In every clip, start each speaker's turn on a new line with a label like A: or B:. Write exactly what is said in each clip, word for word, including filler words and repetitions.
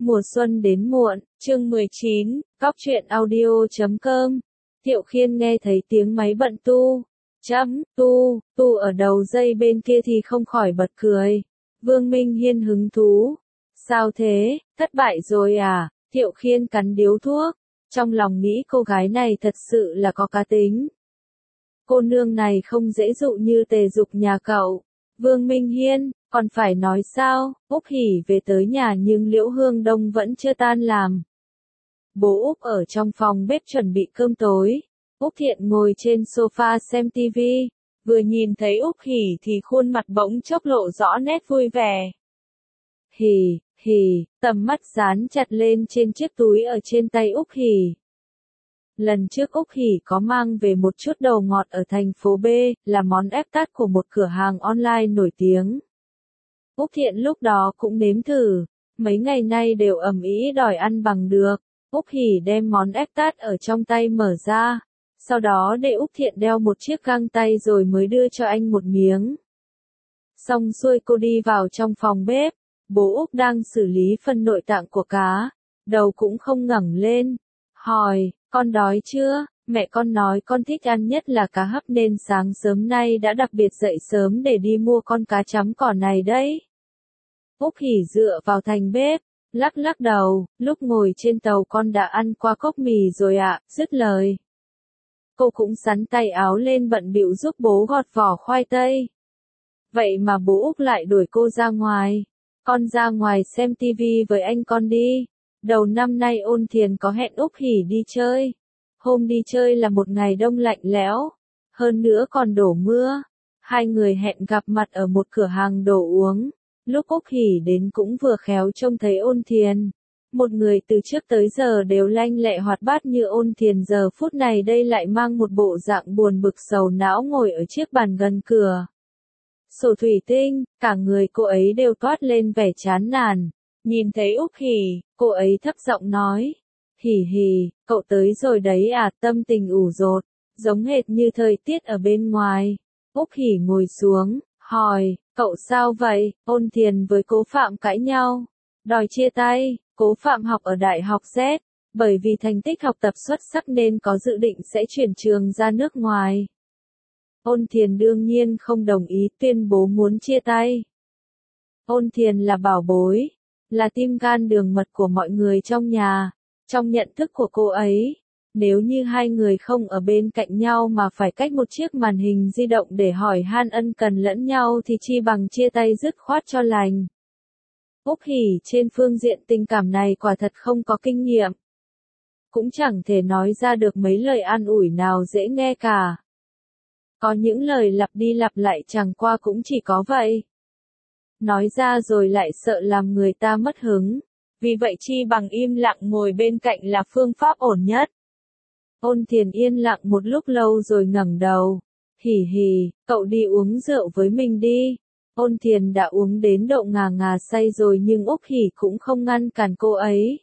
A: Mùa xuân đến muộn, chương mười chín, góc truyện audio chấm com. Thiệu Khiên nghe thấy tiếng máy bận tu, chấm, tu, tu ở đầu dây bên kia thì không khỏi bật cười. Vương Minh Hiên hứng thú. Sao thế, thất bại rồi à? Thiệu Khiên cắn điếu thuốc, trong lòng nghĩ cô gái này thật sự là có cá tính. Cô nương này không dễ dụ như Tề Dục nhà cậu. Vương Minh Hiên, còn phải nói sao? Úc Hỉ về tới nhà nhưng Liễu Hương Đông vẫn chưa tan làm. Bố Úc ở trong phòng bếp chuẩn bị cơm tối. Úc Thiện ngồi trên sofa xem tivi, vừa nhìn thấy Úc Hỉ thì khuôn mặt bỗng chốc lộ rõ nét vui vẻ. Hỉ, Hỉ, tầm mắt dán chặt lên trên chiếc túi ở trên tay Úc Hỉ. Lần trước Úc Hỉ có mang về một chút đầu ngọt ở thành phố B, là món ép tát của một cửa hàng online nổi tiếng. Úc Thiện lúc đó cũng nếm thử, mấy ngày nay đều ầm ĩ đòi ăn bằng được. Úc Hỉ đem món ép tát ở trong tay mở ra, sau đó để Úc Thiện đeo một chiếc găng tay rồi mới đưa cho anh một miếng. Xong xuôi cô đi vào trong phòng bếp, bố Úc đang xử lý phần nội tạng của cá, đầu cũng không ngẩng lên, hỏi, con đói chưa? Mẹ con nói con thích ăn nhất là cá hấp nên sáng sớm nay đã đặc biệt dậy sớm để đi mua con cá chấm cỏ này đấy. Úc Hỉ dựa vào thành bếp, lắc lắc đầu, lúc ngồi trên tàu con đã ăn qua cốc mì rồi ạ, dứt lời. Cô cũng xắn tay áo lên bận bịu giúp bố gọt vỏ khoai tây. Vậy mà bố Úc lại đuổi cô ra ngoài. Con ra ngoài xem tivi với anh con đi. Đầu năm nay Ôn Thiền có hẹn Úc Hỉ đi chơi. Hôm đi chơi là một ngày đông lạnh lẽo, hơn nữa còn đổ mưa. Hai người hẹn gặp mặt ở một cửa hàng đồ uống. Lúc Úc Hỉ đến cũng vừa khéo trông thấy Ôn Thiền. Một người từ trước tới giờ đều lanh lẹ hoạt bát như Ôn Thiền giờ phút này đây lại mang một bộ dạng buồn bực sầu não ngồi ở chiếc bàn gần cửa. Sổ thủy tinh, cả người cô ấy đều toát lên vẻ chán nản. Nhìn thấy Úc Hỉ, cô ấy thấp giọng nói. Hỉ Hỉ, cậu tới rồi đấy à, tâm tình ủ dột, giống hệt như thời tiết ở bên ngoài. Úc Hỉ ngồi xuống, hỏi, cậu sao vậy? Ôn Thiền với Cố Phạm cãi nhau, đòi chia tay. Cố Phạm học ở Đại học Z, bởi vì thành tích học tập xuất sắc nên có dự định sẽ chuyển trường ra nước ngoài. Ôn Thiền đương nhiên không đồng ý, tuyên bố muốn chia tay. Ôn Thiền là bảo bối, là tim gan đường mật của mọi người trong nhà. Trong nhận thức của cô ấy, nếu như hai người không ở bên cạnh nhau mà phải cách một chiếc màn hình di động để hỏi han ân cần lẫn nhau thì chi bằng chia tay dứt khoát cho lành. Úc Hỉ trên phương diện tình cảm này quả thật không có kinh nghiệm. Cũng chẳng thể nói ra được mấy lời an ủi nào dễ nghe cả. Có những lời lặp đi lặp lại chẳng qua cũng chỉ có vậy. Nói ra rồi lại sợ làm người ta mất hứng. Vì vậy chi bằng im lặng ngồi bên cạnh là phương pháp ổn nhất. Ôn Thiền yên lặng một lúc lâu rồi ngẩng đầu. Hỉ Hỉ, cậu đi uống rượu với mình đi. Ôn Thiền đã uống đến độ ngà ngà say rồi nhưng Úc Hỉ cũng không ngăn cản cô ấy.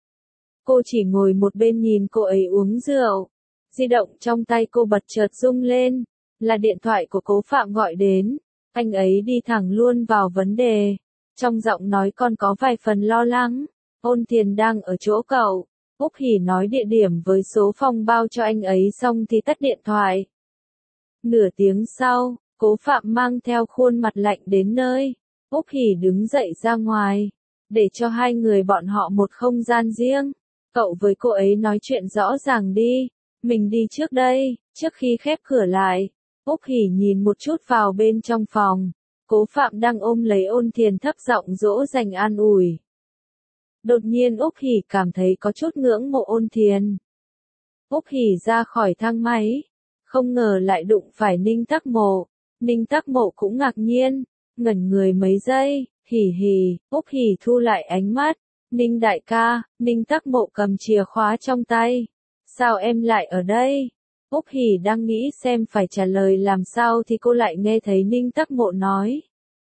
A: Cô chỉ ngồi một bên nhìn cô ấy uống rượu. Di động trong tay cô bật chợt rung lên, là điện thoại của Cố Phạm gọi đến. Anh ấy đi thẳng luôn vào vấn đề. Trong giọng nói còn có vài phần lo lắng. Ôn Thiền đang ở chỗ cậu. Úc Hỉ nói địa điểm với số phòng bao cho anh ấy xong thì tắt điện thoại. Nửa tiếng sau, Cố Phạm mang theo khuôn mặt lạnh đến nơi. Úc Hỉ đứng dậy ra ngoài, để cho hai người bọn họ một không gian riêng. Cậu với cô ấy nói chuyện rõ ràng đi, mình đi trước đây. Trước khi khép cửa lại, Úc Hỉ nhìn một chút vào bên trong phòng. Cố Phạm đang ôm lấy Ôn Thiền thấp giọng dỗ dành an ủi. Đột nhiên Úc Hỉ cảm thấy có chút ngưỡng mộ Ôn Thiền. Úc Hỉ ra khỏi thang máy, không ngờ lại đụng phải Ninh Tắc Mộ. Ninh Tắc Mộ cũng ngạc nhiên, ngẩn người mấy giây. Hỉ Hỉ, Úc Hỉ thu lại ánh mắt. Ninh đại ca, Ninh Tắc Mộ cầm chìa khóa trong tay. Sao em lại ở đây? Úc Hỉ đang nghĩ xem phải trả lời làm sao thì cô lại nghe thấy Ninh Tắc Mộ nói.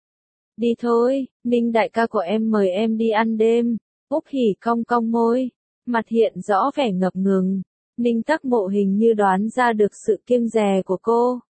A: Đi thôi, Ninh đại ca của em mời em đi ăn đêm. Úc Hỉ cong cong môi, mặt hiện rõ vẻ ngập ngừng. Ninh Tắc Mộ hình như đoán ra được sự kiêng dè của cô.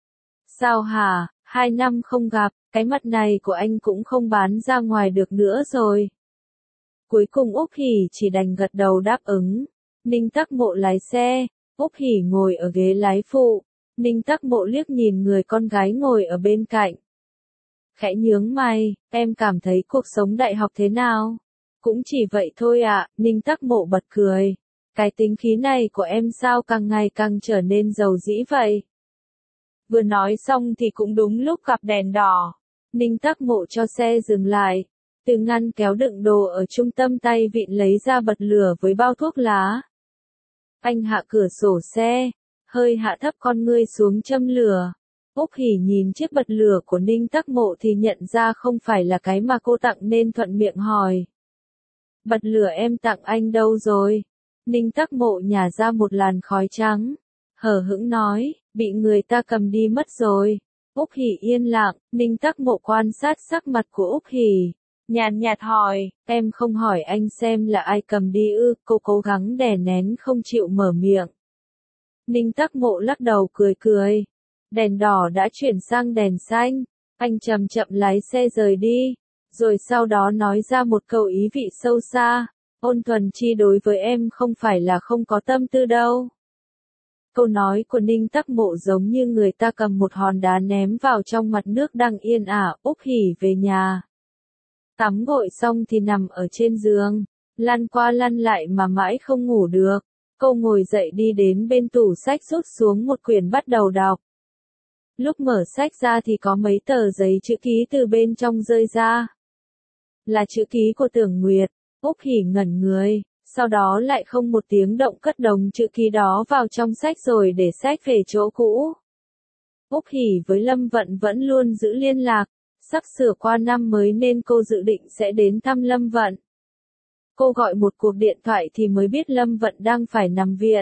A: Sao hả, hai năm không gặp, cái mặt này của anh cũng không bán ra ngoài được nữa rồi. Cuối cùng Úc Hỷ chỉ đành gật đầu đáp ứng. Ninh Tắc Mộ lái xe, Úc Hỷ ngồi ở ghế lái phụ. Ninh Tắc Mộ liếc nhìn người con gái ngồi ở bên cạnh. Khẽ nhướng mày, em cảm thấy cuộc sống đại học thế nào? Cũng chỉ vậy thôi ạ, à, Ninh Tắc Mộ bật cười. Cái tính khí này của em sao càng ngày càng trở nên giàu dĩ vậy? Vừa nói xong thì cũng đúng lúc gặp đèn đỏ. Ninh Tắc Mộ cho xe dừng lại. Từ ngăn kéo đựng đồ ở trung tâm tay vịn lấy ra bật lửa với bao thuốc lá. Anh hạ cửa sổ xe, hơi hạ thấp con ngươi xuống châm lửa. Úc Hỷ nhìn chiếc bật lửa của Ninh Tắc Mộ thì nhận ra không phải là cái mà cô tặng nên thuận miệng hỏi. Bật lửa em tặng anh đâu rồi? Ninh Tắc Mộ nhả ra một làn khói trắng. Hờ hững nói, bị người ta cầm đi mất rồi. Úc Hỷ yên lặng, Ninh Tắc Mộ quan sát sắc mặt của Úc Hỷ. Nhàn nhạt hỏi, em không hỏi anh xem là ai cầm đi ư, cô cố gắng đè nén không chịu mở miệng. Ninh Tắc Mộ lắc đầu cười cười. Đèn đỏ đã chuyển sang đèn xanh, anh chậm chậm lái xe rời đi, rồi sau đó nói ra một câu ý vị sâu xa, Ôn Thuần Chi đối với em không phải là không có tâm tư đâu. Câu nói của Ninh Tắc Mộ giống như người ta cầm một hòn đá ném vào trong mặt nước đang yên ả. Úc Hỷ về nhà. Tắm gội xong thì nằm ở trên giường, lăn qua lăn lại mà mãi không ngủ được. Cô ngồi dậy đi đến bên tủ sách rút xuống một quyển bắt đầu đọc. Lúc mở sách ra thì có mấy tờ giấy chữ ký từ bên trong rơi ra. Là chữ ký của Tưởng Nguyệt. Úc Hỷ ngẩn người, sau đó lại không một tiếng động cất đống chữ ký đó vào trong sách rồi để sách về chỗ cũ. Úc Hỷ với Lâm Vận vẫn luôn giữ liên lạc, sắp sửa qua năm mới nên cô dự định sẽ đến thăm Lâm Vận. Cô gọi một cuộc điện thoại thì mới biết Lâm Vận đang phải nằm viện.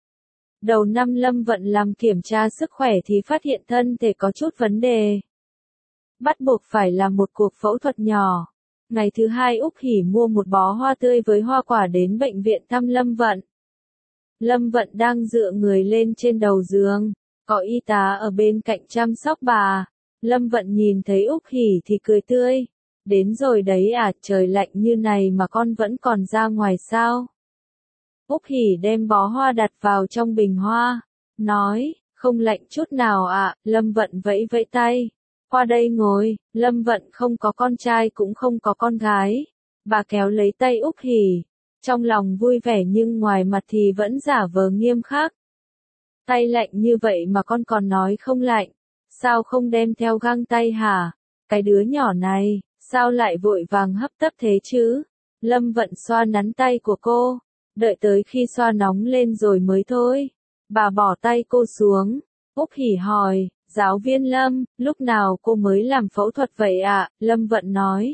A: Đầu năm Lâm Vận làm kiểm tra sức khỏe thì phát hiện thân thể có chút vấn đề. Bắt buộc phải làm một cuộc phẫu thuật nhỏ. Ngày thứ hai Úc Hỷ mua một bó hoa tươi với hoa quả đến bệnh viện thăm Lâm Vận. Lâm Vận đang dựa người lên trên đầu giường, có y tá ở bên cạnh chăm sóc bà. Lâm Vận nhìn thấy Úc Hỷ thì cười tươi. Đến rồi đấy à, trời lạnh như này mà con vẫn còn ra ngoài sao? Úc Hỷ đem bó hoa đặt vào trong bình hoa, nói, không lạnh chút nào ạ. À. Lâm Vận vẫy vẫy tay. Qua đây ngồi. Lâm Vận không có con trai cũng không có con gái. Bà kéo lấy tay Úc Hỷ, trong lòng vui vẻ nhưng ngoài mặt thì vẫn giả vờ nghiêm khắc. Tay lạnh như vậy mà con còn nói không lạnh. Sao không đem theo găng tay hả? Cái đứa nhỏ này, sao lại vội vàng hấp tấp thế chứ? Lâm Vận xoa nắn tay của cô, đợi tới khi xoa nóng lên rồi mới thôi. Bà bỏ tay cô xuống. Úc Hỷ hỏi, giáo viên Lâm, lúc nào cô mới làm phẫu thuật vậy ạ? À? Lâm Vận nói.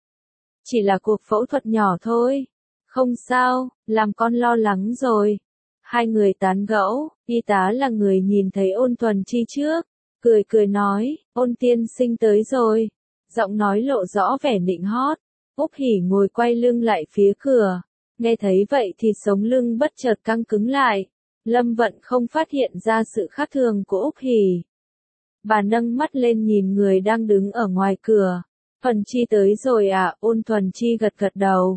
A: Chỉ là cuộc phẫu thuật nhỏ thôi. Không sao, làm con lo lắng rồi. Hai người tán gẫu, y tá là người nhìn thấy Ôn Thuần Chi trước. Cười cười nói, Ôn tiên sinh tới rồi. Giọng nói lộ rõ vẻ nịnh hót. Úc Hỷ ngồi quay lưng lại phía cửa. Nghe thấy vậy thì sống lưng bất chợt căng cứng lại. Lâm Vận không phát hiện ra sự khác thường của Úc Hỷ. Bà nâng mắt lên nhìn người đang đứng ở ngoài cửa. Thuần Chi tới rồi à? Ôn Thuần Chi gật gật đầu.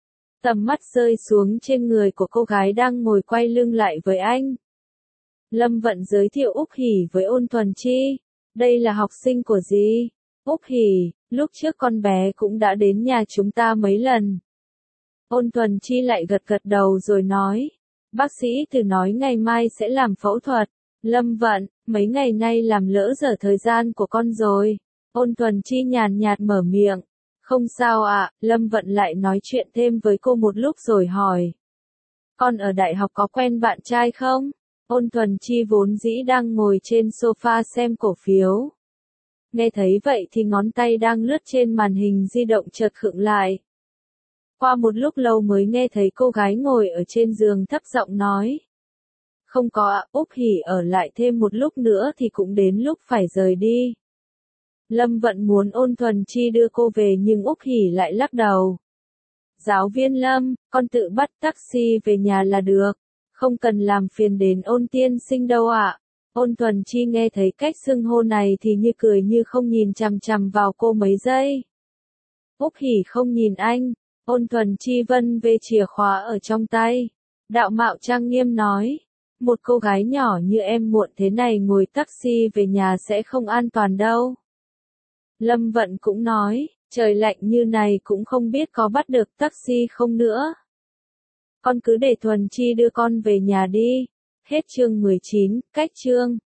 A: Tầm mắt rơi xuống trên người của cô gái đang ngồi quay lưng lại với anh. Lâm Vận giới thiệu Úc Hỷ với Ôn Thuần Chi. Đây là học sinh của dì. Úc Hỷ, lúc trước con bé cũng đã đến nhà chúng ta mấy lần. Ôn Thuần Chi lại gật gật đầu rồi nói. Bác sĩ Từ nói ngày mai sẽ làm phẫu thuật. Lâm Vận, mấy ngày nay làm lỡ dở thời gian của con rồi. Ôn Thuần Chi nhàn nhạt mở miệng. Không sao ạ. À, Lâm Vận lại nói chuyện thêm với cô một lúc rồi hỏi. Con ở đại học có quen bạn trai không? Ôn Thuần Chi vốn dĩ đang ngồi trên sofa xem cổ phiếu. Nghe thấy vậy thì ngón tay đang lướt trên màn hình di động chợt khựng lại. Qua một lúc lâu mới nghe thấy cô gái ngồi ở trên giường thấp giọng nói. Không có ạ. Úc Hỷ ở lại thêm một lúc nữa thì cũng đến lúc phải rời đi. Lâm Vận muốn Ôn Thuần Chi đưa cô về nhưng Úc Hỷ lại lắc đầu. Giáo viên Lâm, con tự bắt taxi về nhà là được. Không cần làm phiền đến Ôn tiên sinh đâu ạ. Ôn Thuần Chi nghe thấy cách xưng hô này thì như cười như không nhìn chằm chằm vào cô mấy giây. Úc Hỷ không nhìn anh, Ôn Thuần Chi vân về chìa khóa ở trong tay. Đạo mạo trang nghiêm nói. Một cô gái nhỏ như em muộn thế này ngồi taxi về nhà sẽ không an toàn đâu. Lâm Vận cũng nói, trời lạnh như này cũng không biết có bắt được taxi không nữa. Con cứ để Thuần Chi đưa con về nhà đi. Hết chương mười chín, cách chương.